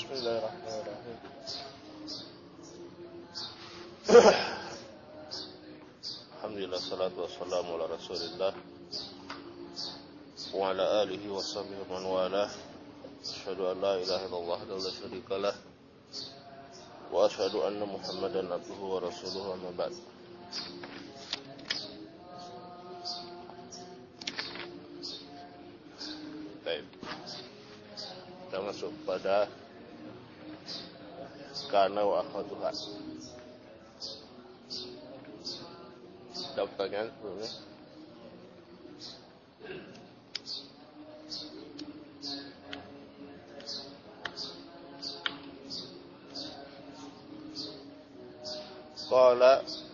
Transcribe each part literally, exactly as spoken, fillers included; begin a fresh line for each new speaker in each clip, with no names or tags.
Bismillahirrahmanirrahim. Alhamdulillah, salatu wassalamu ala Rasulillah wa ala alihi wa sahbihi man walah. Asyhadu an la ilaha illallah wa la syarika lah wa asyhadu anna Muhammadan abduhu wa rasuluhu, amma ba'd. Baik. Kita masuk pada kana wa akhwatuha. Ada pertanyaan sebelumnya? Qala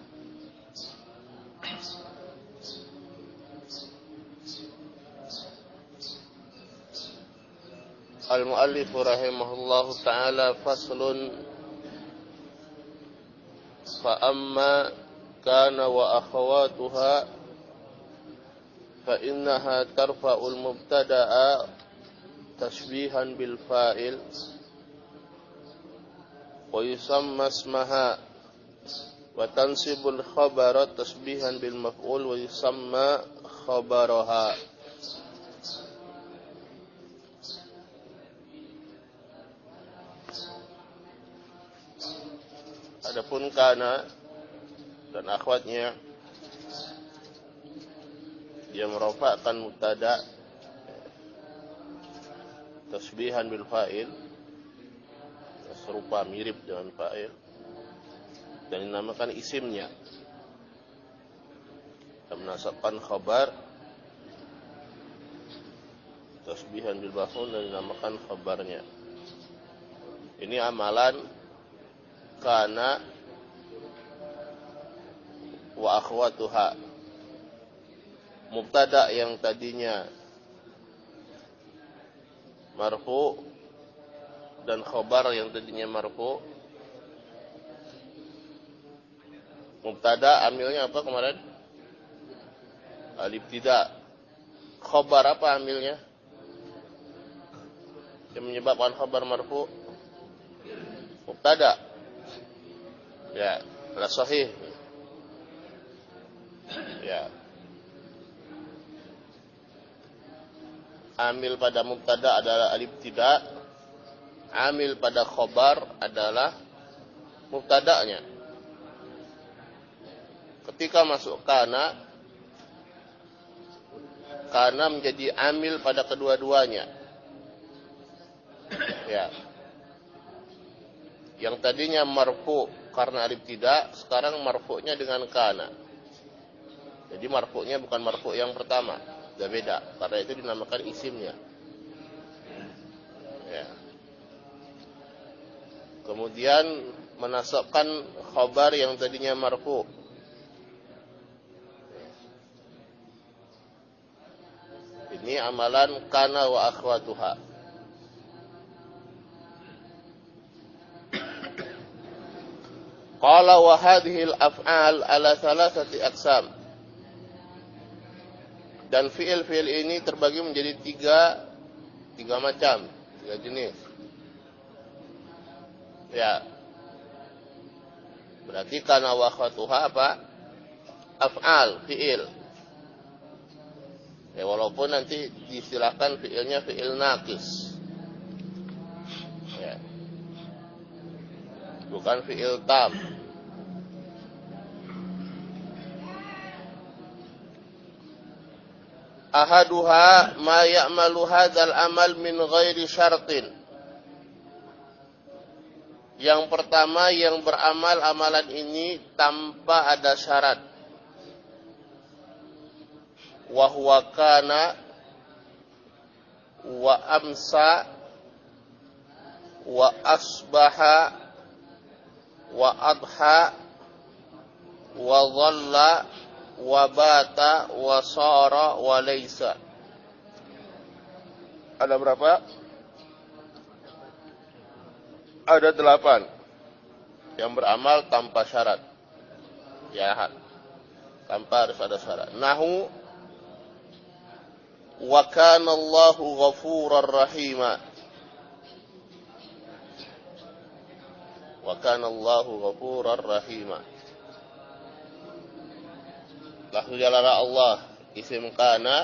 al-muallif rahimahullahu ta'ala, faslun fa amma kana wa akhawatuha fa innaha tarfa'ul mubtada'a tashbihan bil fa'il wa yusamma ismaha wa tansibul khabara tashbihan bil maf'ul wa yusamma khabaraha. Adapun kana dan akhwatnya, dia merofakkan mubtada tasbihan bil fa'il, serupa mirip dengan fa'il, dan dinamakan isimnya, dan menasabkan khabar tasbihan bil maf'ul dan dinamakan khabarnya. Ini amalan kana wa akhwatuha. Mubtada yang tadinya marfu dan khabar yang tadinya marfu. Mubtada amilnya apa kemarin? Alif tidak. Khabar apa amilnya? Yang menyebabkan khabar marfu? Mubtada. Ya, la sahih. Ya. Amil pada mubtada adalah alif tidak. Amil pada khabar adalah mubtada'nya. Ketika masuk kana, kana menjadi amil pada kedua-duanya. Ya. Yang tadinya marfu karena alif tidak, sekarang marfu'nya dengan kana. Jadi marfu'nya bukan marfu' yang pertama, sudah beda. Karena itu dinamakan isimnya. Ya. Kemudian menasabkan khabar yang tadinya marfu'. Ini amalan kana wa akhwatuha. Qala wa hadhil af'al ala thalathati aqsam. Dan fi'il-fi'il ini terbagi menjadi tiga tiga macam, tiga jenis. Ya. Berarti kana wa akhwatuha apa? Af'al, fi'il. Ya, walaupun nanti diistilahkan fi'ilnya fi'il naqis. Ya. Bukan fi'il tam. Ahaduha ma ya'malu hadzal amal min ghairi syartin. Yang pertama yang beramal amalan ini tanpa ada syarat. Wa huwa kana wa amsa wa asbaha wa adha wa dhalla wa bata wa sara wa laysa. Ada berapa? Ada delapan yang beramal tanpa syarat. Ya, tanpa harus ada syarat. Nahu wa kana Allahu ghafurar rahima. wa kana Allahu ghafurar rahima. Lafzu jalala Allah isim kana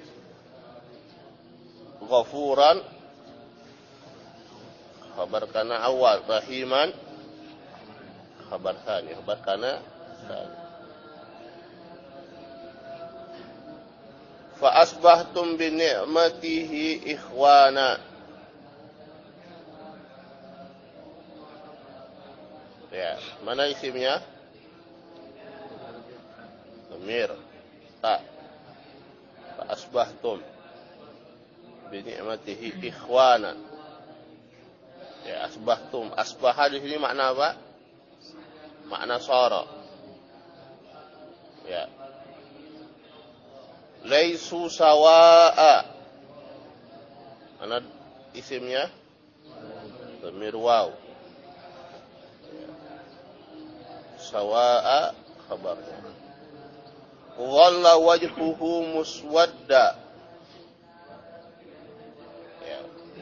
ghafuran khabar kana awal, rahiman khabar tsani, khabar kana tsani. Fa asbahtum bi ni'matihi ikhwana. Ya, mana isimnya? Dhamir ta. Fa asbahtum bi ni'matihi ikhwana. Ya, asbahtum. Asbaha di sini makna apa? Makna sara. Ya. Laisu sawaa. Mana isimnya? Dhamir waw. Sawaa khabarnya. Dhalla wajhuhu muswadda. Ya.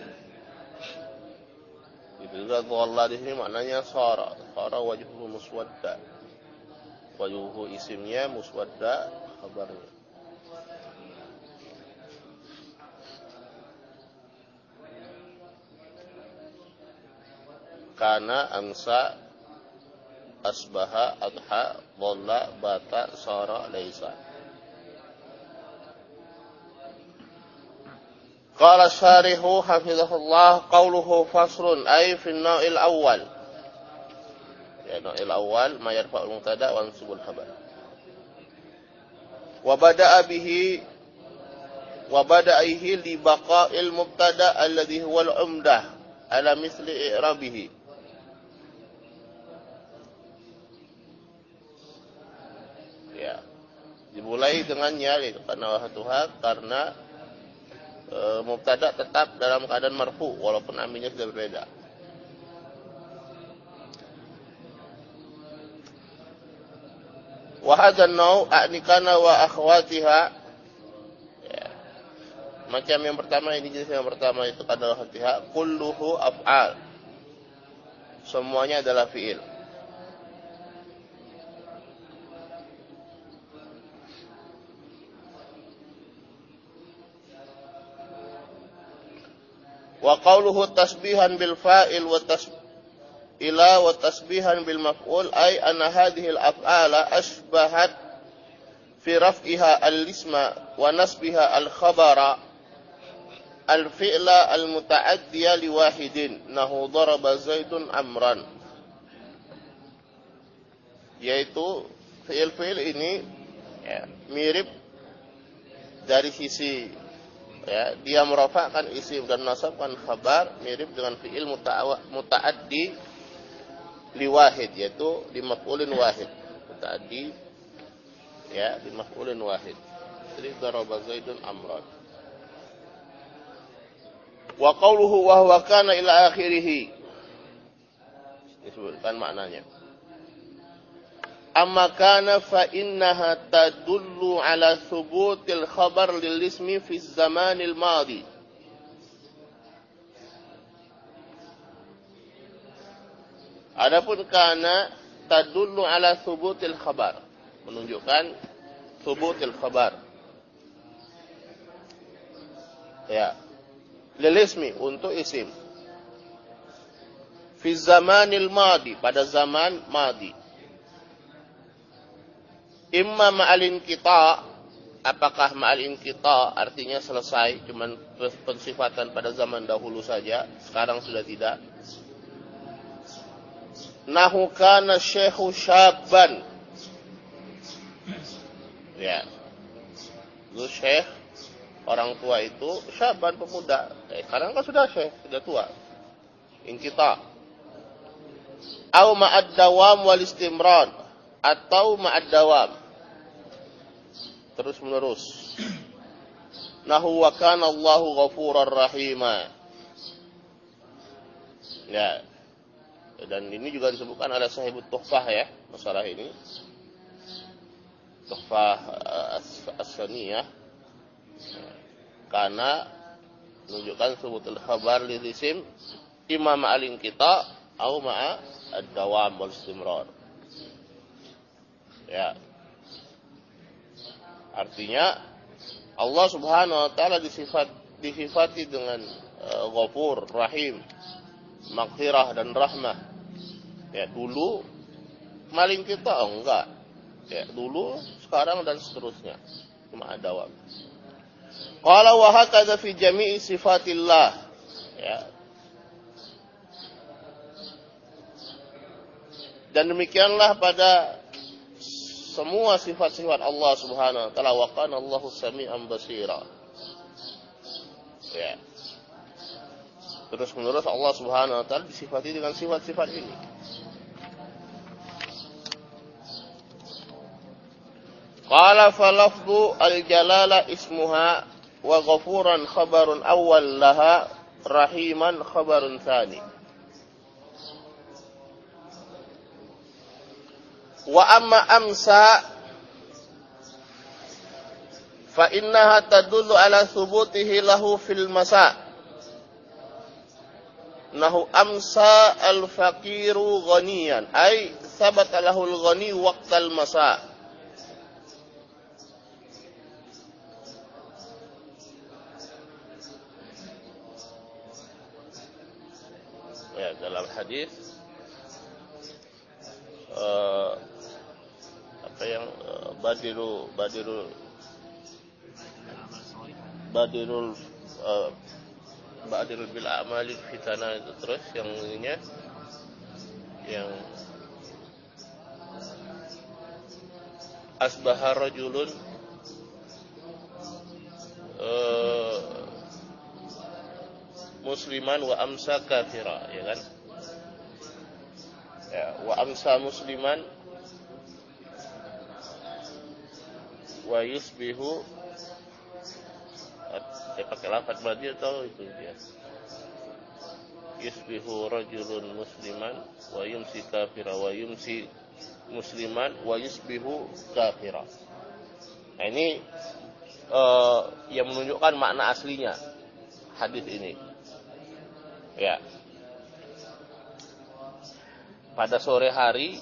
Juga dhalla di sini maknanya sara. Sara wajhuhu muswadda. Wajhuhu isimnya, muswadda khabarnya. Kana, amsa, asbaha, adha, dhalla, bata, sara, laisa. Qala syarihu hafizahullah qawluhu fasrun ay fi an-naw'il awwal. Ya, naw'il awwal ma yarfa'ul mubtada wa yansubul khabar. Wa bada'a bihi wa bada'ihi li baqa'il mubtada alladhi huwa al-umdah ala misli i'rabihi. Ya, dimulai dengannya itu karena wahatuha karena e, mubtada tetap dalam keadaan marfu walaupun aminnya sudah berbeda. Wa hadzal nau' a'nikana wa akhwatiha. Ya. Macam yang pertama ini jenis yang pertama itu kada wahatiha kulluhu af'al. Semuanya adalah fi'il. Wa qawluhu tasbihan bil fa'il wa tas ila wa tasbihan bil maf'ul ay anna hadhihi al af'ala ashbahat fi raf'iha al isma wa nasbiha al khabara al fi'la al muta'addiya li wahidin nahu daraba zaidun amran. Yaitu fi'il-fi'il ini ya, mirip dari sisi ya, dia merafa'kan isim dan nasabkan khabar mirip dengan fi'il muta'addi li wahid, yaitu di maf'ulin wahid. Muta'addi ya, di maf'ulin wahid. Jadi daraba zaidun amran. Wa qawluhu wa huwa kana ila akhirih. Disebutkan maknanya. Amma kana fa innaha tadullu ala thubutil khabar lil ismi fi zamanil madi. Adapun kana tadullu ala thubutil khabar, menunjukkan thubutil khabar. Ya. Lil ismi untuk isim. Fi zamanil madi, pada zaman madi. Imma ma'al inqita, apakah ma'al inqita artinya selesai, cuman pensifatan pada zaman dahulu saja, sekarang sudah tidak. Nahu kana syekhu syabban. Ya. Itu syekh, orang tua itu syabban, pemuda. Eh, sekarang kan sudah syekh, sudah tua. Inqita. Au ma'ad dawam wal istimrar, atau ma'ad dawam, terus menerus. Nahu wa kana Allahu ghafurar rahima. Ya. Dan ini juga disebutkan oleh sahibut tuhfah ya, masalah ini. Tuhfah as-saniyah. Karena menunjukkan sebutul khabar lil isim imma ma'al inqita au ma'a ad-dawam wal istimrar. Ya. Artinya Allah Subhanahu wa taala disifat disifati dengan uh, Ghafur, Rahim, Maghfirah dan Rahmah. Ya, dulu maling kita oh, enggak. Ya, dulu, sekarang dan seterusnya. Cuma ada waktu. Qala wa hakadha fi jami'i sifatillah. Ya. Dan demikianlah pada semua sifat-sifat Allah Subhanahu wa taala, wa kana Allahu sami'an basira. Ya. Terus menerus Allah Subhanahu wa taala disifati dengan sifat-sifat ini. Qala fa lafdhu al-jalala ismuha wa ghafuran khabarun awwal laha, rahiman khabarun tsani. Wa amma amsa fa innaha tadullu ala thubutihi lahu fil masa. Nahu amsa al-faqiru ghaniyan ay thabata lahu al-ghani waqtal masa. Ya, dalam hadis uh, apa yang uh, badiru badirul badirul uh, badirul bil a'mali fitana itu, terus yang ininya yang asbaha rajulun uh, musliman wa amsa kafira, ya kan? Ya, wa amsa musliman wa yusbihu, saya pakai lafaz badil atau itu dia. Yusbihu rajulun musliman wa yumsi kafira wa yumsi musliman wa yusbihu kafira. Nah, ini uh, yang menunjukkan makna aslinya hadis ini. Ya. Pada sore hari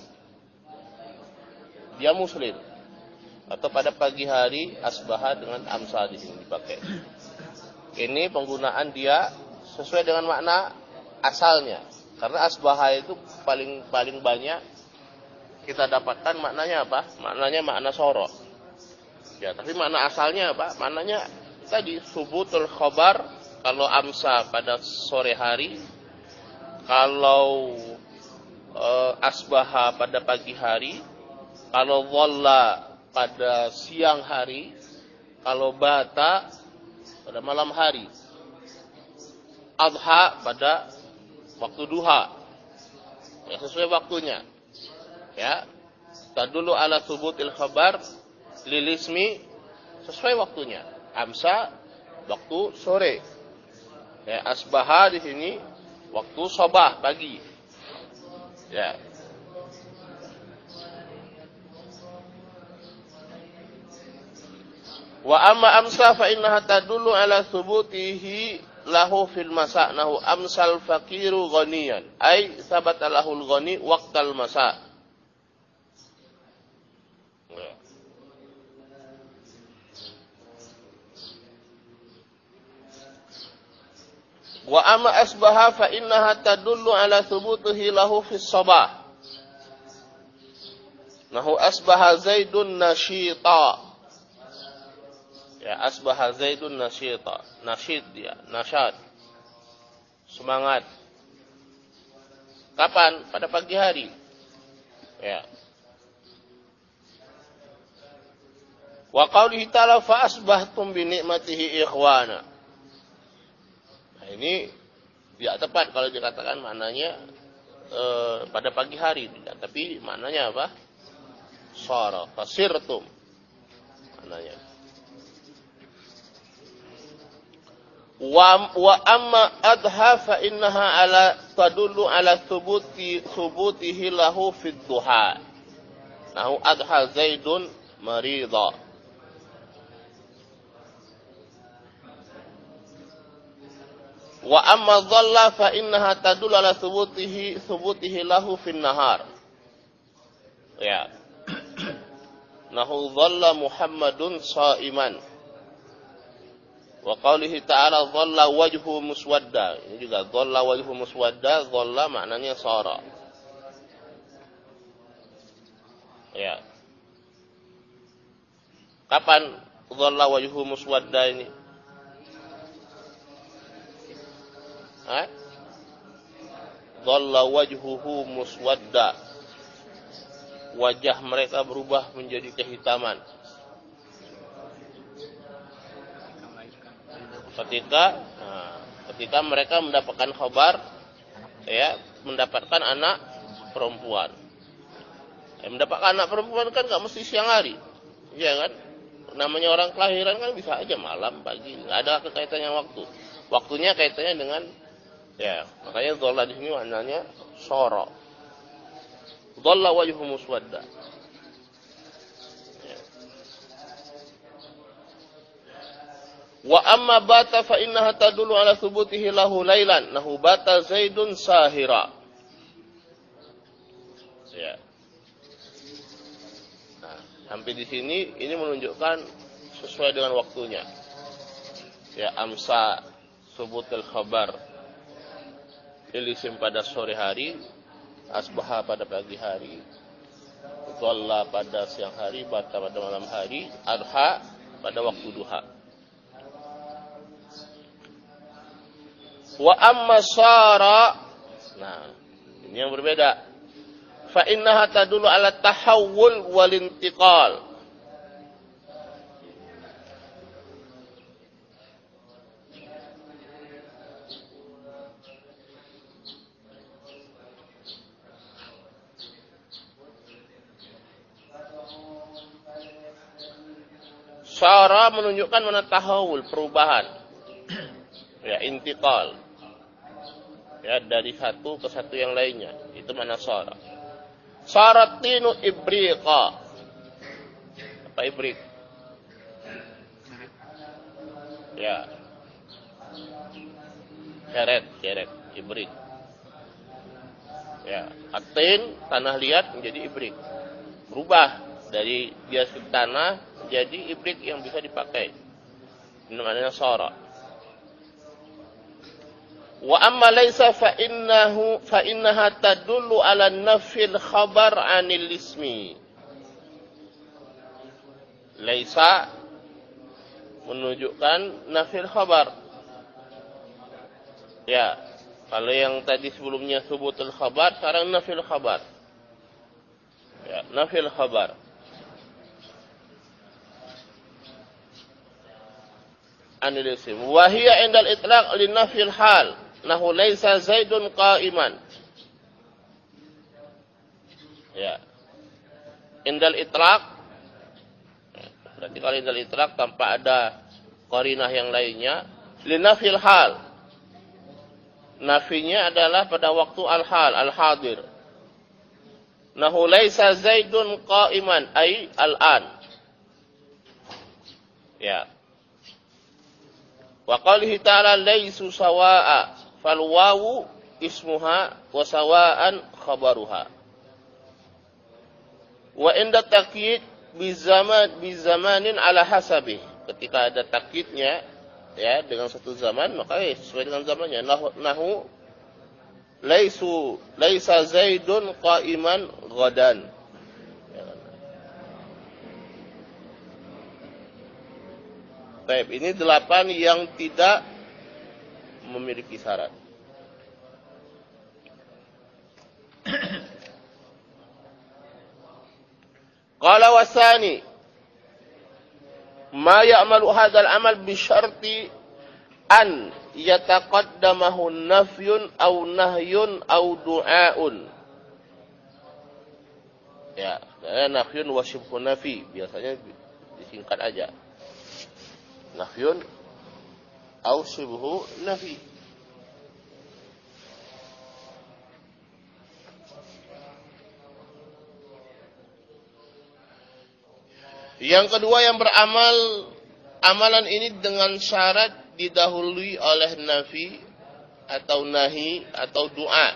dia muslim, atau pada pagi hari asbaha dengan amsa di sini dipakai. Ini penggunaan dia sesuai dengan makna asalnya. Karena asbaha itu paling paling banyak kita dapatkan maknanya apa? Maknanya makna soro. Ya, tapi makna asalnya apa? Maknanya tadi subutul khabar. Kalau amsa pada sore hari, kalau e, asbaha pada pagi hari, kalau dhalla pada siang hari, kalau bata pada malam hari, adha pada waktu duha, ya, sesuai waktunya. Ya, tadullu ala thubutil khabar lil ismi, sesuai waktunya. Amsa waktu sore. Ya, asbaha di sini waktu sabah pagi. Ya. Wa amma amsa fa innaha tadullu ala thubutihi lahu fil masa. Nahu amsal faqiru ghaniyan ay sabata lahul ghani waqtal masa. Ya. Wa amma asbaha fa innaha tadullu ala thubutihi lahu fis sabah. Nahu asbaha Zaidun nasyita. Ya, asbaha Zaidun nasyita. Nasyid dia, nasyad. Semangat. Kapan? Pada pagi hari. Ya. Wa qaulihi ta'ala fa asbahtum bi ni'matihi ikhwana. Ini tidak tepat kalau dikatakan maknanya e, pada pagi hari, tidak. Tapi maknanya apa? Sara, fasirtum. Maknanya. Wa wa amma adha fa innaha ala tadullu ala thubuti thubutihi lahu fid duha. Nahu adha Zaidun marida. Wa amma dhalla fa innaha tadullu ala thubutihi thubutihi lahu fin nahar. Ya. Nahu dhalla Muhammadun sha'iman. Wa qaulihi ta'ala dhalla wajhu muswadda. Ini juga dhalla wajhu muswadda, dhalla maknanya sara. Ya. Kapan dhalla wajhu muswadda ini? Hah? Dhalla wajhuhu muswadda. Wajah mereka berubah menjadi kehitaman. Ketika nah, ketika mereka mendapatkan kabar ya, mendapatkan anak perempuan. Ya, mendapatkan anak perempuan kan enggak mesti siang hari. Iya kan? Namanya orang kelahiran kan bisa aja malam, pagi. Enggak ada kekaitannya waktu. Waktunya kaitannya dengan ya, makanya dhalla di sini maknanya sara. Dhalla wajhu muswadda. Ya. Wa amma bata fa innaha tadullu ala thubutihi lahu lailan. Nahu bata Zaidun sahira. Ya. Nah, sampai di sini ini menunjukkan sesuai dengan waktunya. Ya, amsa subutul khabar. Ilisim pada sore hari, asbaha pada pagi hari, dhalla pada siang hari, bata pada malam hari, adha pada waktu duha. Wa amma sara, nah ini yang berbeda. Fa innaha tadullu ala tahawul wal intiqal. Sara menunjukkan mana tahawul, perubahan. Ya, intiqal. Ya, dari satu ke satu yang lainnya. Itu mana sara. Saratinu ibriqa. Apa ibrik? Ya. Keret, keret, ibrik. Ya, atin, tanah liat menjadi ibrik. Berubah dari dia tanah jadi ibrik yang bisa dipakai. Ini namanya sara. Wa amma laysa fa innahu fa innaha tadullu ala nafil khabar 'anil ismi. Laysa menunjukkan nafil khabar. Ya, kalau yang tadi sebelumnya subutul khabar, sekarang nafil khabar. Ya, nafil khabar. Anil isim. Wa hiya indal itlaq li nafil hal. Nahu laisa Zaidun qa'iman. Ya. Indal itlaq. Berarti kalau indal itlaq tanpa ada qarinah yang lainnya, li nafil hal. Nafinya adalah pada waktu al-hal, al-hadir. Nahu laisa Zaidun qa'iman ay al-an. Ya. Wa qalihi ta'ala laisu sawa'a fal wawu ismuha wa sawa'an khabaruha. Wa inda takyid bi zaman bi zamanin ala hasabih. Ketika ada takyidnya ya dengan satu zaman maka ya, sesuai dengan zamannya. Nahu, nahu laisu laisa Zaidun qa'iman ghadan. Baik, ini delapan yang tidak memiliki syarat. Qala wasani ma ya'malu hadzal amal bi syarti an yataqaddamahu nafyun aw nahyun aw du'aun. Ya, nafyun wa syibhu nafi biasanya disingkat aja. Nafyun au syibhu nafi. Yang kedua yang beramal amalan ini dengan syarat didahului oleh nafi atau nahi atau doa.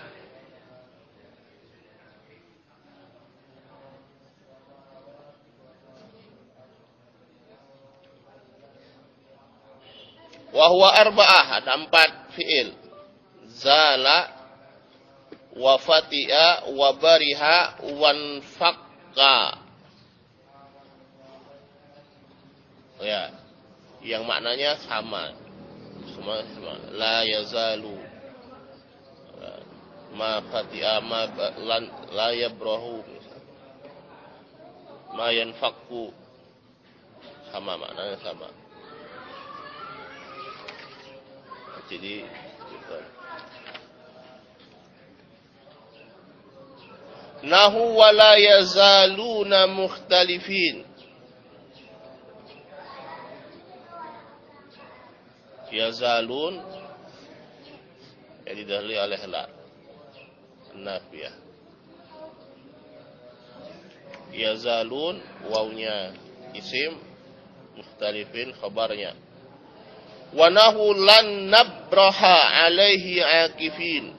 Wa huwa arba'ah, ada empat fi'il. Zala, wa fati'a, wa bariha, wan faqqa. Ya, yang maknanya sama. Semua sama. La yazalu. Ma fati'a, ma lan, la yabrahu. Ma yanfaqu. Sama maknanya sama. Jadi gitu. Nahu wa la yazaluna mukhtalifin. Yazalun yang didahului oleh la nafiyah. Yazalun wawnya isim, mukhtalifin khabarnya. Wa nahu lan nabraha alaihi akifin.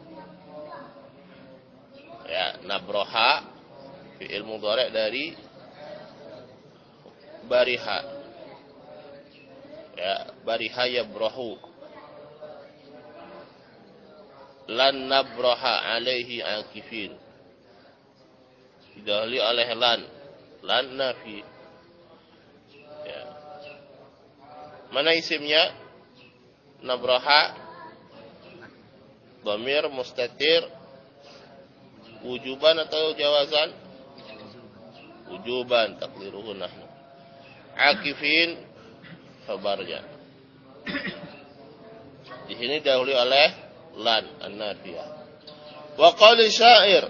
Ya, nabraha fi'il mudhari' dari bariha. Ya, bariha yabrahu. Lan nabraha alaihi akifin. Didahului oleh lan. Lan nafi. Ya. Mana isimnya? Nabraha dhamir mustatir wujuban atau jawazan? Wujuban, takdiruhu nahnu. Akifin khabarnya. Di sini dahului oleh lan an-nafiyah. Wa qali syair,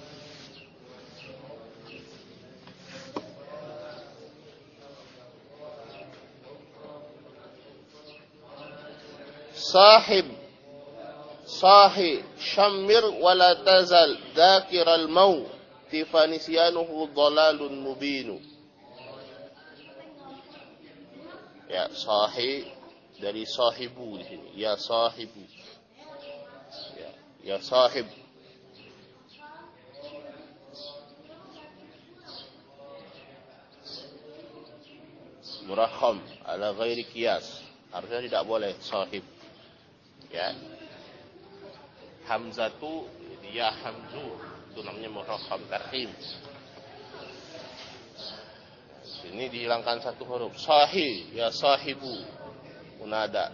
sahib sahi syammir wala tazal dzakiral maut tifanisyanuhu dhalalun mubinu. Ya, sahi dari sahibu di sini. Ya sahibu. Ya, ya sahib. Murakham ala ghairi qiyas. Harusnya tidak boleh sahib. Ya. Hamzatu ya hamzu itu namanya murakham tarhim. Ini dihilangkan satu huruf. Sahi ya sahibu munada.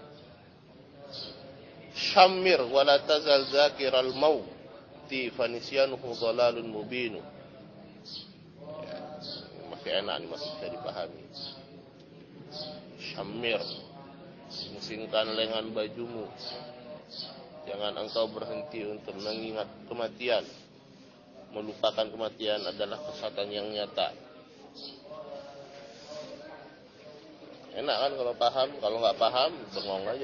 Syammir wala tazal zakiral maut fanisyanuhu dhalalun mubin. Ya, masih enak ini, masih bisa dipahami. Syammir, musingkan lengan bajumu. Jangan engkau berhenti untuk mengingat kematian. Melupakan kematian adalah kesesatan yang nyata. Enak kan kalau paham, kalau nggak paham bengong aja.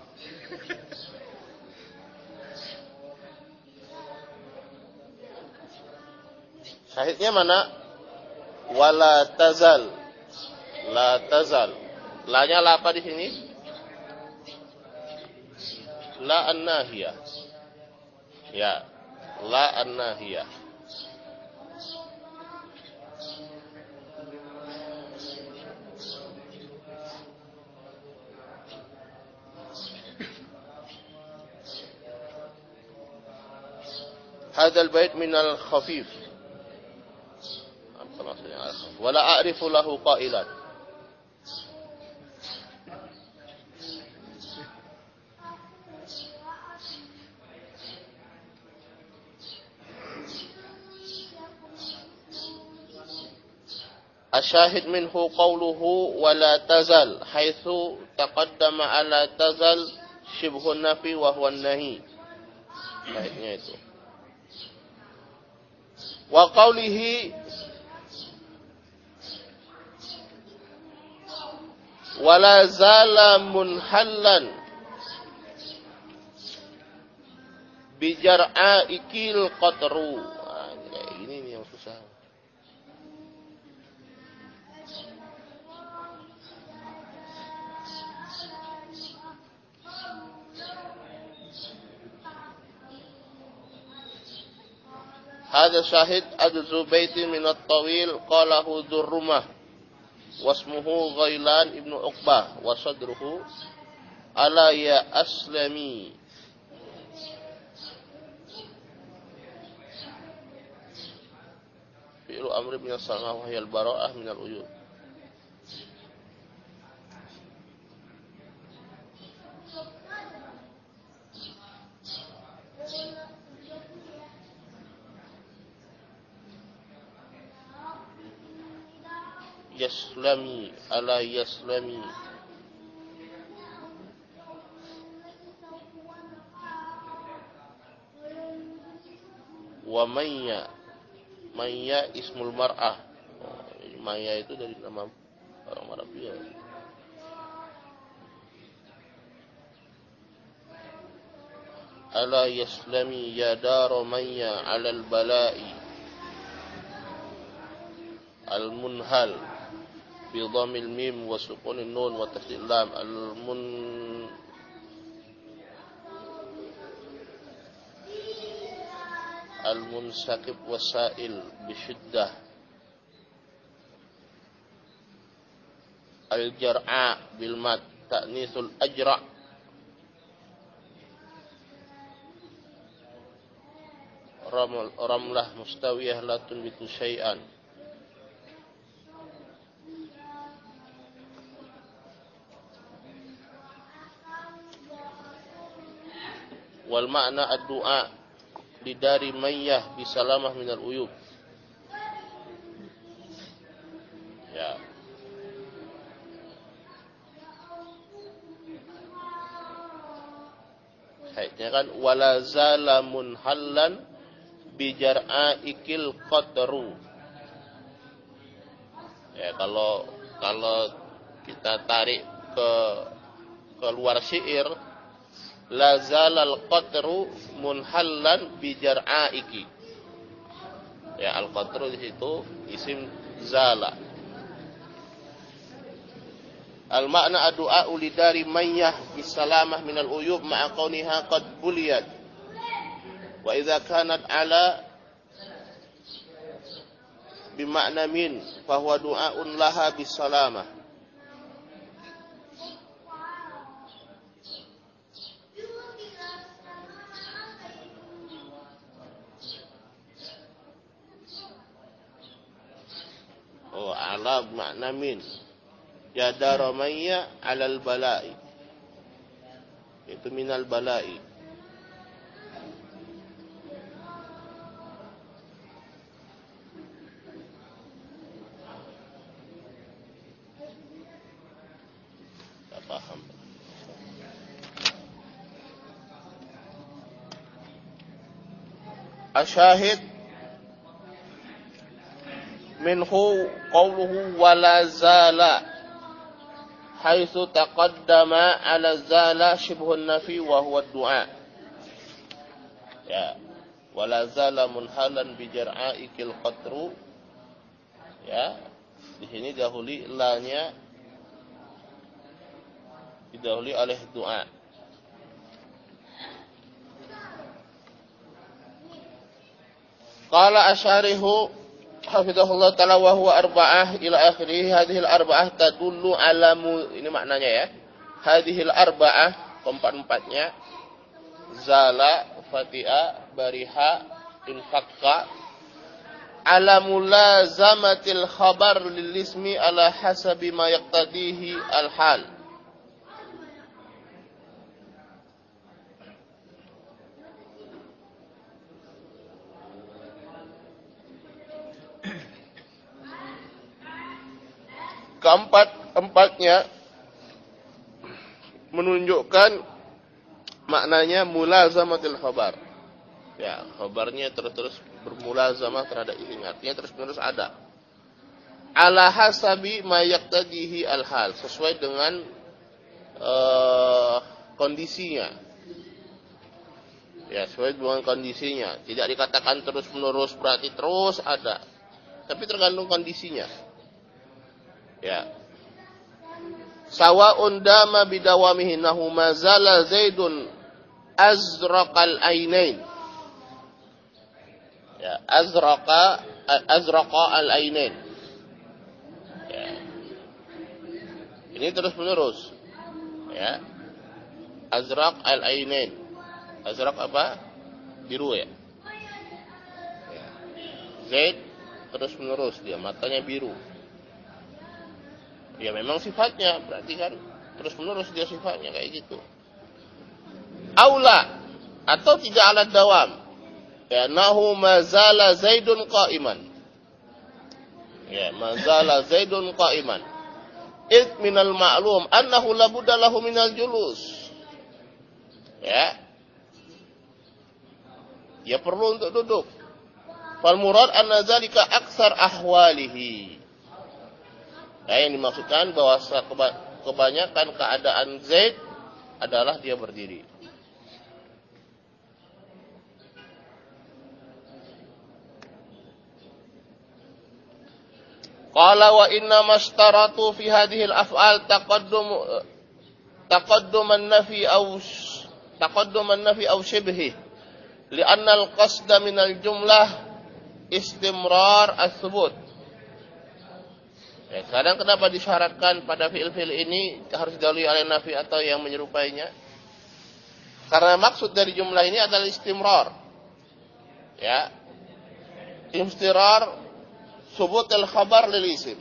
Syahidnya mana? Wala tazal, la tazal. La-nya la apa di sini? La an-nahiyah. Ya, la an-nahiyah. Hadzal bait minal khafif. Apa maksudnya al-khafif? Wala a'rifu lahu qailan. Asyahid minhu qawluhu wala tazal haitsu taqaddama ala tazal shibhun nafi wa huwa nahi. Syahidnya itu. Wa qawlihi wala zala munhallan bijar'a ikil qatru. Nah, kayak gini nih yang susah. Hadza syahid adzu baitin min at-tawil qalahu dzurrumah wasmuhu Ghailan ibnu Uqbah wa sadruhu ala ya aslami. Fi'lu amri min as-sanah wa hiya al-bara'ah min al-uyub. Yaslami ala yaslami. Wa mayya, mayya ismul mar'ah. Oh, mayya itu dari nama orang Arabia. Ala yaslami ya daro mayya alal bala'i al-munhal bi dhammil mim wa sukunin nun wa tasdil lam al-mun al-munsakib wasail bi syiddah al-jar'a bil mad ta'nitsul ajra' raml ramlah mustawiyah la tunbitu syai'an. Wal makna ad-du'a lidari mayyah bisalamah minal uyub. Ya. Haidnya kan wala zalamun hallan bijar'aikil qatru. Ya, kalau kalau kita tarik ke keluar syair, la zalal qatru munhallan bijar'aiki. Ya, al qatru di situ isim zala. Al makna ad-du'a lidari mayyah bisalamah minal uyub ma'a kauniha qad buliyat. Wa idza kanat ala bimakna min fa huwa du'aun laha bisalamah. Oh, ala makna min. Ya daramaya alal bala'i. Itu minal bala'i. Tak paham. Asyahid minhu qawluhu wala zala haitsu taqaddama ala zala shibhun nafi wa huwa ad-du'a. Ya, wala zala munhalan bi jar'aikil qatru. Ya, di sini dahuli la-nya didahului oleh doa. Qala asyarihu hafizahullah ta'ala wa huwa arba'ah ila akhirih. Hadhil arba'ah tadullu alamu, ini maknanya ya. Hadhil arba'ah, keempat-empatnya, zala, fati'a, bariha, infaqqa, alamu lazamatil khabar lil ismi ala hasabi ma yaqtadihi al hal. Keempat-empatnya menunjukkan maknanya mulazamatil khabar. Ya, khabarnya terus-terus bermulazamah terhadap ini, artinya terus-menerus ada. Ala hasabi ma yaqtadihi al-hal, sesuai dengan uh, kondisinya. Ya, sesuai dengan kondisinya. Tidak dikatakan terus-menerus berarti terus ada. Tapi tergantung kondisinya. Ya. Sawa'un dama bidawamihi nahu mazala Zaidun azraqal ainain. Ya, azraqa azraqa al-ainain. Ya. Ini terus menerus. Ya. Azraq al-ainain. Azraq apa? Biru ya. Ya. Zaid terus menerus dia matanya biru. Ya memang sifatnya, berarti kan terus menerus dia sifatnya kayak gitu. Aula atau tidak ala dawam. Ya, nahu mazala Zaidun qa'iman. Ya, mazala Zaidun qa'iman. Id minal ma'lum annahu labudda lahu minal julus. Ya. Ya perlu untuk duduk. Fal murad anna zalika aksar ahwalihi. Ya, yang dimaksudkan bahwa kebanyakan keadaan Zaid adalah dia berdiri. Qala wa inna mastaratu fi hadhihi al-af'al taqaddum taqaddum an-nafi aw taqaddum an-nafi aw shibhi li'anna al-qasda min al-jumlah istimrar as-subut. Ya, sekarang kenapa disyaratkan pada fi'il-fi'il ini harus didahului oleh nafi atau yang menyerupainya? Karena maksud dari jumlah ini adalah istimrar. Ya. Istimrar subut al-khabar lil isim.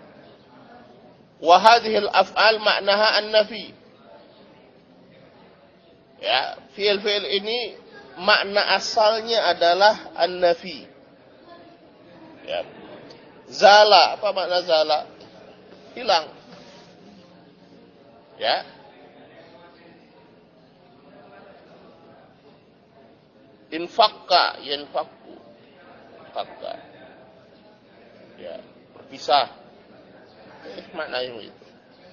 Wa hadhihi al-af'al ma'naha an-nafi. Ya, fi'il-fi'il ini makna asalnya adalah an-nafi. Ya. Zala, apa makna zala? Hilang. Ya. Infakka, yanfakku. Fakka. Ya, berpisah. Eh, maknanya itu.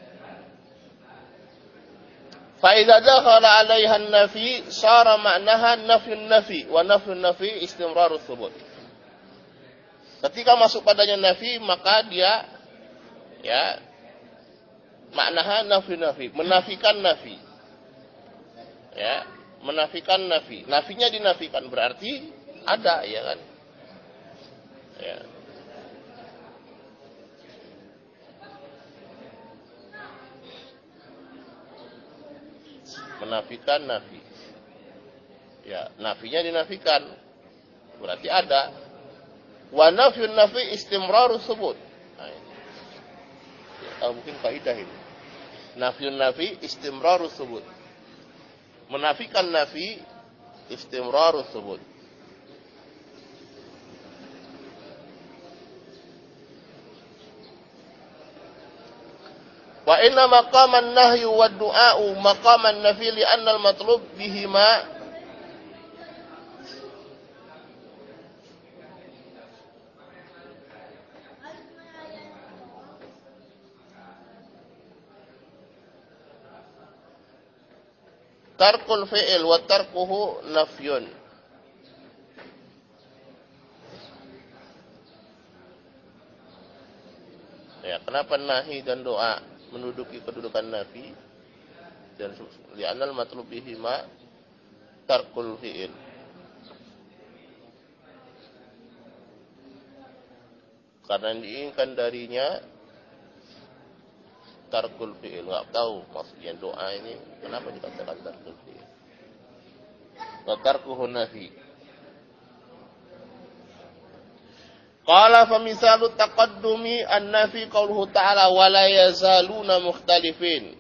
Fa idza dakhala 'alaiha an-nafi, sara ma'naha nafyun nafi wa nafyun nafi istimrarus thubut. Ketika masuk padanya nafi, maka dia ya maknaha nafi nafi, menafikan nafi. Ya, menafikan nafi. Nafinya dinafikan berarti ada, ya kan? Ya. Menafikan nafi. Ya, nafinya dinafikan. Berarti ada. Wa nafyun nafi istimrarus subut. Nah, ini. Ya, mungkin kaidah ini. Nafyun nafi istimrarus subut. Menafikan nafi istimrarus subut. Wa inna maqaman nahyi wad du'a'u maqaman nafi li anna al-matlub bihima tarkul fi'il wa tarkuhu nafyun. Ya, kenapa nahi dan doa menduduki kedudukan nafi? Dan li'anal matlub bihima tarkul fi'il. Karena diinginkan darinya tarkul fi'il. Enggak tahu maksudnya doa ini kenapa dikatakan tarkul fi'il. Wa tarkuhu nafi. Qala fa misalu taqaddumi an-nafi qauluhu ta'ala wa la yazaluna mukhtalifin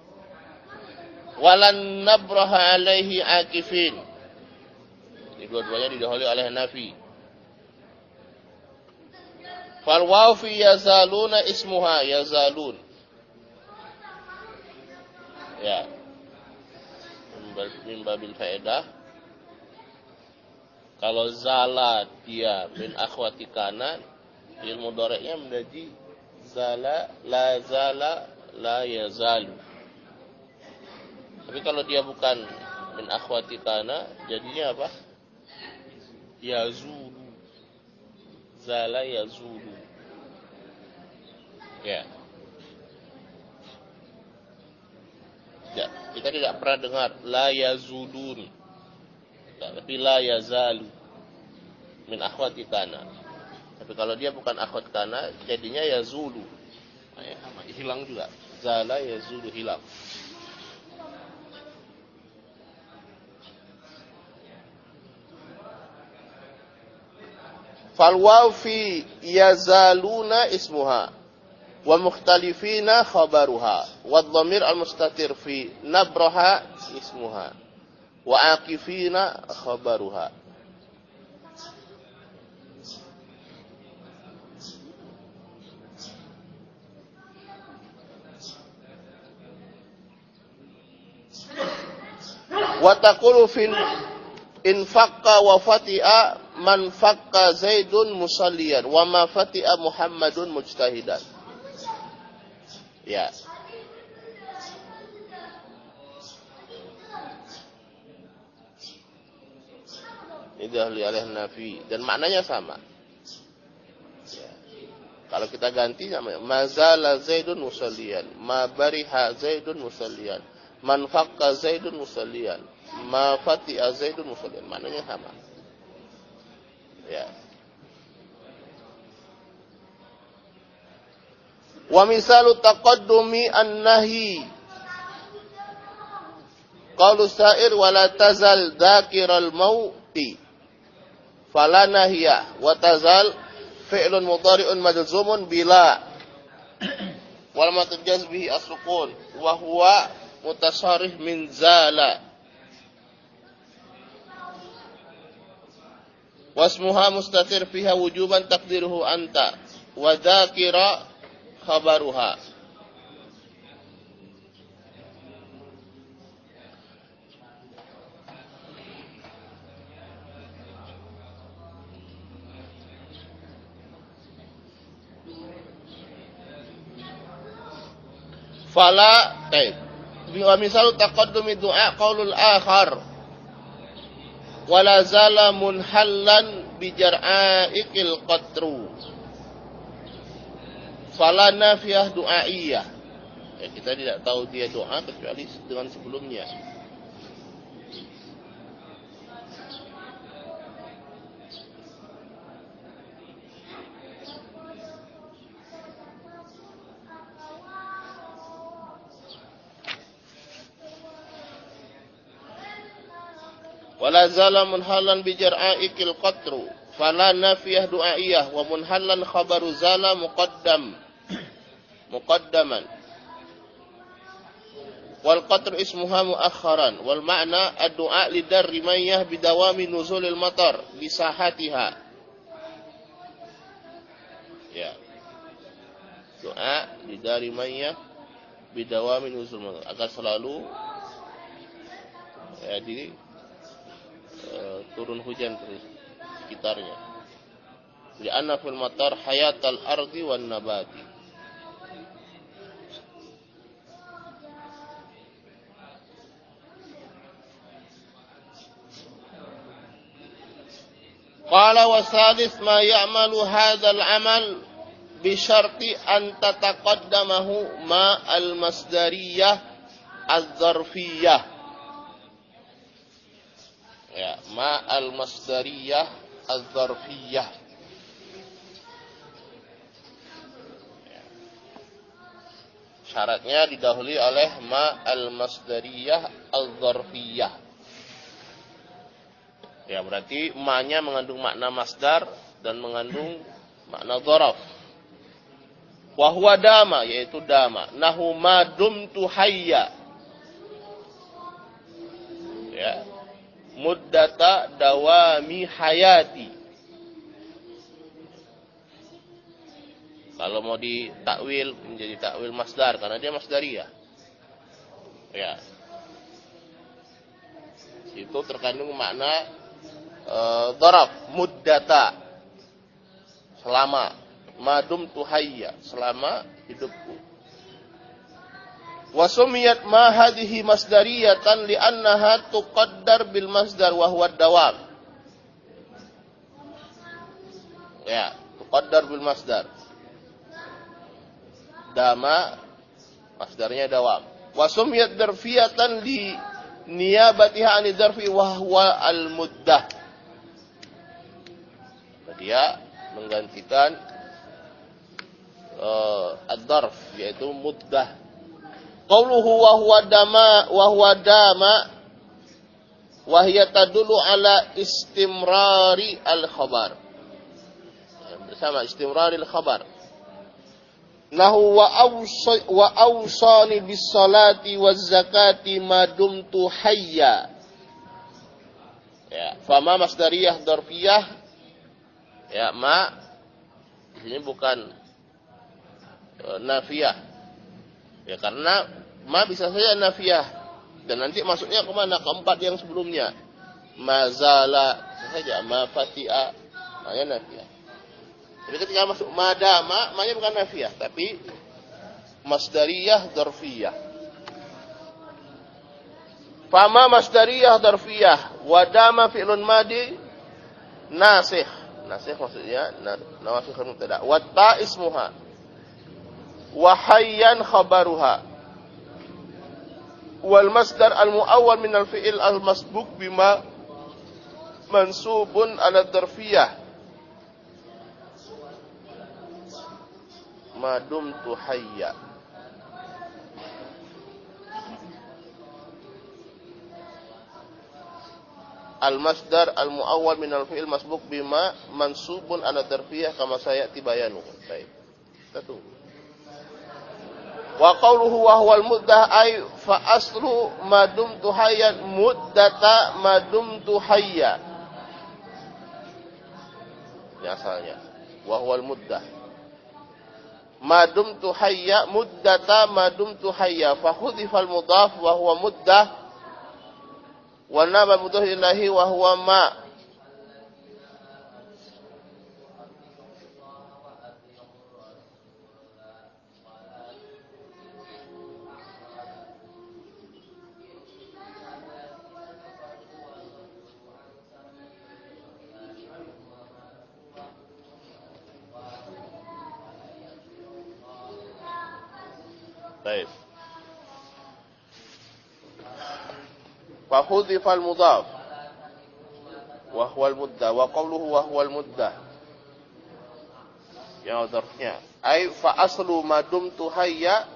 wa lan nabraha 'alaihi 'akifin. Ini dua-duanya didahului oleh nafi. Fal waw fi yazaluna ismuha yazalun. Ya, min babil faedah. Kalau zala dia min akhwati kana, fi'il mudhari'nya menjadi zala la zala la yazalu. Tapi kalau dia bukan min akhwati kana, jadinya apa? Yazulu. Zala yazulu. Ya. Ya, kita tidak pernah dengar la yazulun. Tapi la yazalu. min akhwati kana. Tapi kalau dia bukan akhwat kana, jadinya yazulu. Nah, ya, hilang juga. Zala yazulu, hilang. Fal waw fi yazaluna ismuha wa mukhtalifina khabaruha wa dhamir al mustatir fi nabraha ismuha wa aqifina khabaruha. Wa taqulu fil infaqqa wa fati'a man faqqa Zaidun musalliyan wa ma fati'a Muhammadun mujtahidan. Ya. Ini ahli alih nafi dan maknanya sama. Ya. Kalau kita ganti namanya mazala Zaidun musalliyan, ma bariha Zaidun musalliyan, man faqqa Zaidun musalliyan, ma fati'a Zaidun musalliyan, maknanya sama. Ya. Wa misalu taqaddumi an-nahi qalu sa'ir wa la tazal dhakiral mauti fala nahiya wa tazal fi'lun mudhari'un majzumun bila wal matajaz bihi as-sukun wa huwa mutasarrif min zala wasmuha mustatir fiha wujuban taqdiruhu anta wa dzakira khabaruha. Fala taib wa misal taqaddumi du'a qaulul akhar wala zala munhallan bijar'aikil qatru fala nafiyah du'aiyah. Ya, kita tidak tahu dia doa kecuali dengan sebelumnya. Wala zala munhallan bijar'aikil qatru fala nafiyah du'aiyah wa munhallan khabaru zala muqaddam muqaddaman wal qatru ismuha muakharan wal ma'na ad-du'a lidarri mayyah bidawami nuzulil matar bisahatiha. Ya. Doa lidarri mayyah bidawami nuzulil matar agar selalu ya, di uh, turun hujan terus sekitarnya. Li'anna fil matar hayatal ardi wan nabati. Qala wa salis ma ya'malu hadzal amal bi syarti an tataqaddamahu ma al-masdariyah az-zarfiyah. Ya, ma al-masdariyah az-zarfiyah. Ya. Syaratnya didahului oleh ma al-masdariyah az-zarfiyah. Ya, berarti ma-nya mengandung makna masdar dan mengandung makna dzaraf. Wa huwa dama, yaitu dama. Nahu ma dumtu hayya. Ya. Muddata dawami hayati. Kalau mau ditakwil menjadi takwil masdar karena dia masdariyah. Ya. Itu terkandung makna dzaraf, muddata, selama, madum tuhayya, selama hidupku. Wa sumiyat ma hadhihi masdariyatan li'annaha tuqaddar bil masdar wa huwa dawam. Ya, tuqaddar bil masdar. Dama masdarnya dawam. Wa sumiyat darfiyatan li niyabatiha 'ani darfi wa huwa al muddah. Dia menggantikan uh, ad-darf, yaitu muddah. Qauluhu wa huwa dama wa huwa dama wa hiya tadullu ala istimrari al-khabar. Bersama istimrari al-khabar. Nahu wa awsa wa awsani bis salati waz zakati ma dumtu hayya. Ya, fama masdariyah dzarfiyah. Ya, ma ini bukan e, nafiyah. Ya, karena ma bisa saja nafiyah dan nanti masuknya kemana? Keempat yang sebelumnya. Mazala saja, ma fati'a, maknanya nafiyah. Jadi ketika masuk madama, maknanya bukan nafiyah, tapi masdariyah dzarfiyah. Fama masdariyah dzarfiyah, wadama fi'lun madi nasikh. Nasikh maksudnya nawasikhul mubtada. Watta ismuha. Wa hayyan khabaruha. Wal masdar al muawwal min al fi'il al masbuk bima mansubun ala dzarfiyah. Ma dumtu hayya. Al-masdar al-mu'awwal min al-fi'il masbuk bima mansubun ala dzarfiyah kama sayati bayanu. Baik. Kita tunggu. Wa qawluhu wa huwal muddah ay fa aslu ma dumtu hayyan muddata ma dumtu hayya. Ini asalnya. Wa huwal muddah. Ma dumtu hayya muddata ma dumtu hayya fa hudhifal mudhaf wa huwa muddah. Wa naba mudhaf ilahi wa huwa ma. Baik. Fa hudhifal mudhaf wa huwa al-muddah wa qawluhu wa huwa al-muddah. Yang dzarfnya ai fa aslu ma dumtu hayya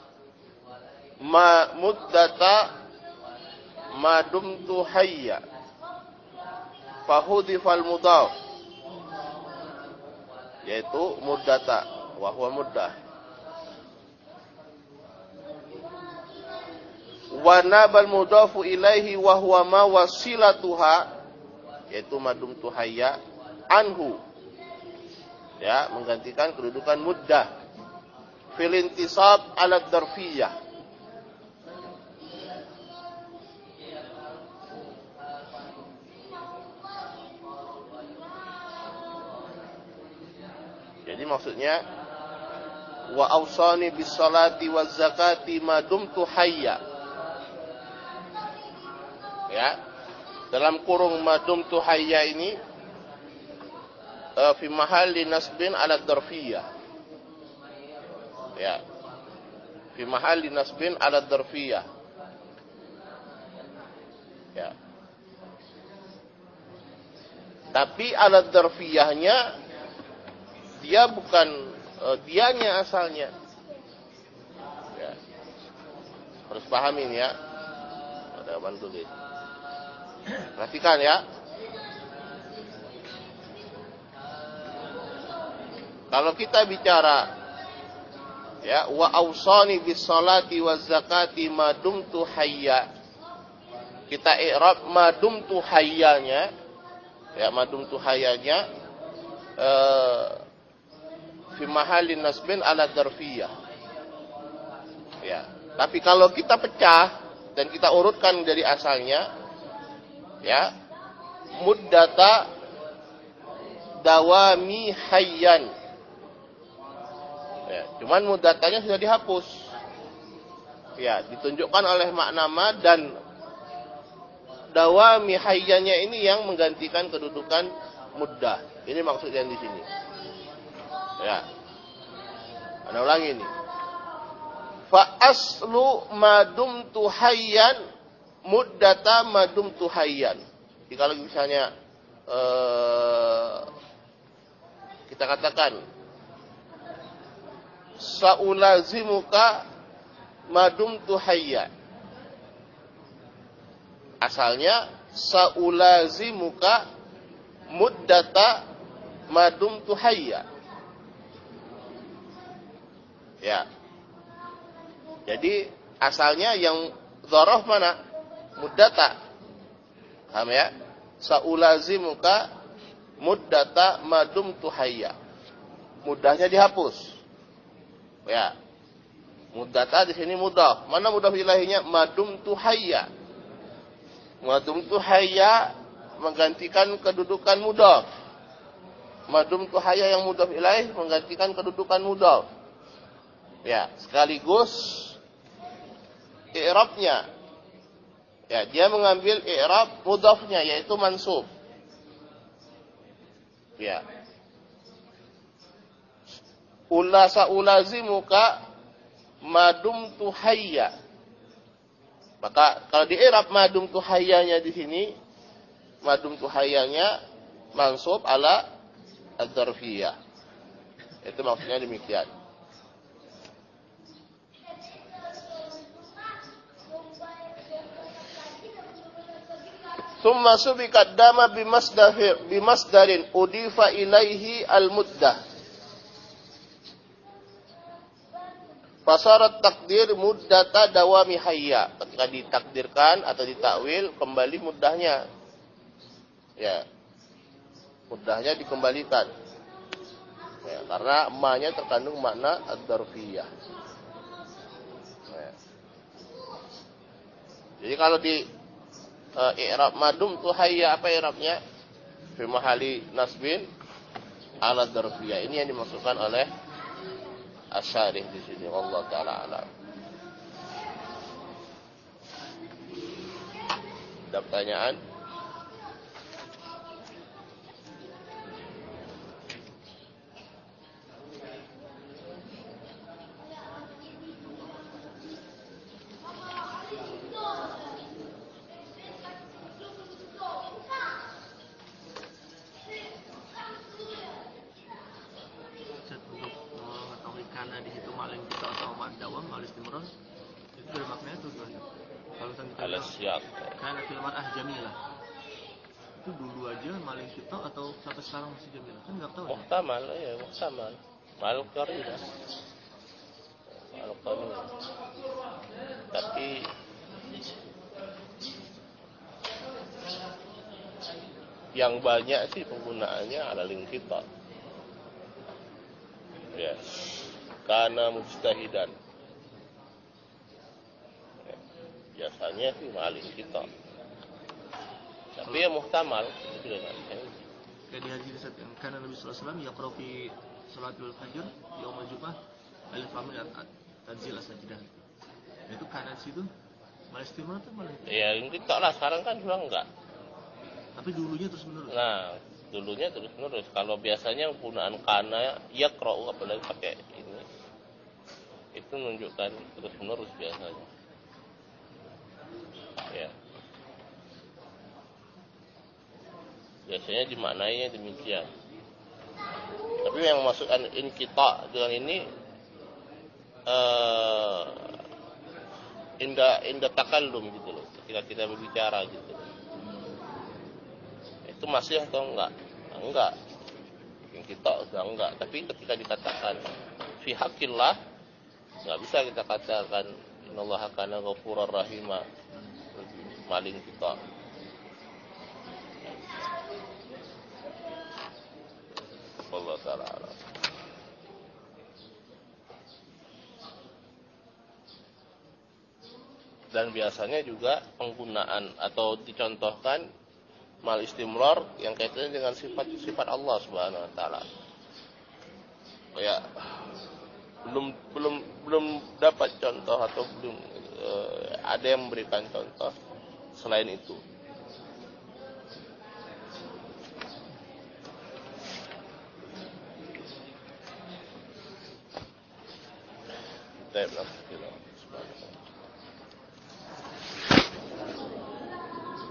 ma muddata ma dumtu hayya. Fa hudhifal mudhaf yaitu muddata wa huwa muddah. Wa nabal mudhafu ilaihi wa huwa ma wasilatuha yaitu madum tuhayya anhu, ya, menggantikan kedudukan muddah fil intisab ala dzarfiyah. Jadi maksudnya wa awsani bis salati waz zakati ma dumtu hayya. Ya, dalam kurung madum tuhayya ini uh, fi mahalli nasbin ala dzarfiyah. Ya, fi mahalli nasbin ala dzarfiyah. Ya. Tapi ala dzarfiyahnya dia bukan uh, dianya asalnya. Ya. Harus pahamin ya. Ada bantu tulis. Perhatikan ya. Kalau kita bicara ya wa awsani bis salati waz zakati ma dumtu hayya. Kita i'rab ma dumtu hayyanya. Ya, ma dumtu hayyanya eh fi mahallin nasbin ala dzarfiyah. Ya, tapi kalau kita pecah dan kita urutkan dari asalnya, ya, muddata dawami hayyan. Ya, cuman muddatanya sudah dihapus. Ya, ditunjukkan oleh makna ma dan dawami hayyannya ini yang menggantikan kedudukan muddah. Ini maksudnya di sini. Ya. Ana ulangi ini. Fa aslu madum tuhayyan muddata madum tuhayyan. Jadi kalau misalnya eh, kita katakan saulazimuka madumtu hayya. Asalnya saulazimuka muddata madumtu hayya. Ya. Jadi asalnya yang dzaraf mana? Muddata. Paham ya? Saulazimuka muddata madumtu hayya. Muddahnya dihapus. Ya. Muddata di sini mudhaf. Mana mudhaf ilahinya? Madumtu hayya. Madumtu hayya menggantikan kedudukan mudhaf. Madumtu hayya yang mudhaf ilaih menggantikan kedudukan mudhaf. Ya, sekaligus i'rabnya. Ya, dia mengambil i'rab mudhafnya yaitu mansub. Ya. Ulasa ulazimuka madumtu hayya. Maka kalau di i'rab madumtu hayyanya di sini, madumtu hayyanya mansub ala adzarfiyah. Itu maksudnya demikian. Tsumma subikat dama bimasdar bimasdarin udifa ilaihi al-muddah. Fasarat takdir muddata dawami hayya. Ketika ditakdirkan atau ditakwil kembali muddahnya. Ya. Muddahnya dikembalikan. Ya, karena ma-nya terkandung makna ad-darfiyah. Ya. Jadi kalau di Uh, i'rab madum tu hayya, apa i'rabnya? Fi mahali nasbin ala dzarfiyah. Ini yang dimaksudkan oleh Asy-Syarih di sini. Wallahu taala alam. Ada pertanyaan?
Itu dulu aja maling kita atau sampai sekarang masih jamilah? Kan enggak tahu.
Muhtamal ya, muhtamal. Mal qarina. Mal qarina. Tapi yang banyak sih penggunaannya ala lingkitan. Ya. Karena mujtahidan. Ya. Biasanya sih maling kita. Tapi ya muhtamal itu dengan
kayak di hadis yang karena Nabi sallallahu alaihi wasallam yaqra fi salatul fajr yaum al-jum'ah alif lam mim tanzil as-sajdah. Itu kanan situ malah istimewa tuh malah.
Ya, kita lah sekarang kan memang enggak.
Tapi dulunya terus menerus.
Nah, dulunya terus menerus. Kalau biasanya penggunaan kana yaqra'u apalagi pakai ini. Itu menunjukkan terus menerus biasanya. Ya. Biasanya dimaknainya demikian. Tapi yang masukkan inqita dengan ini uh, inda inda takallum gitu loh. Ketika kita berbicara gitu. Itu masih atau enggak? Enggak. Inqita sudah enggak. Tapi ketika dikatakan fi haqqillah enggak bisa kita katakan innallaha kana ghafurar rahima. Maling kita. Allah Ta'ala. Dan biasanya juga penggunaan atau dicontohkan mal istimrar yang kaitannya dengan sifat-sifat Allah Subhanahu wa taala. Ya, belum belum belum dapat contoh atau belum uh, ada yang memberikan contoh selain itu. Baik,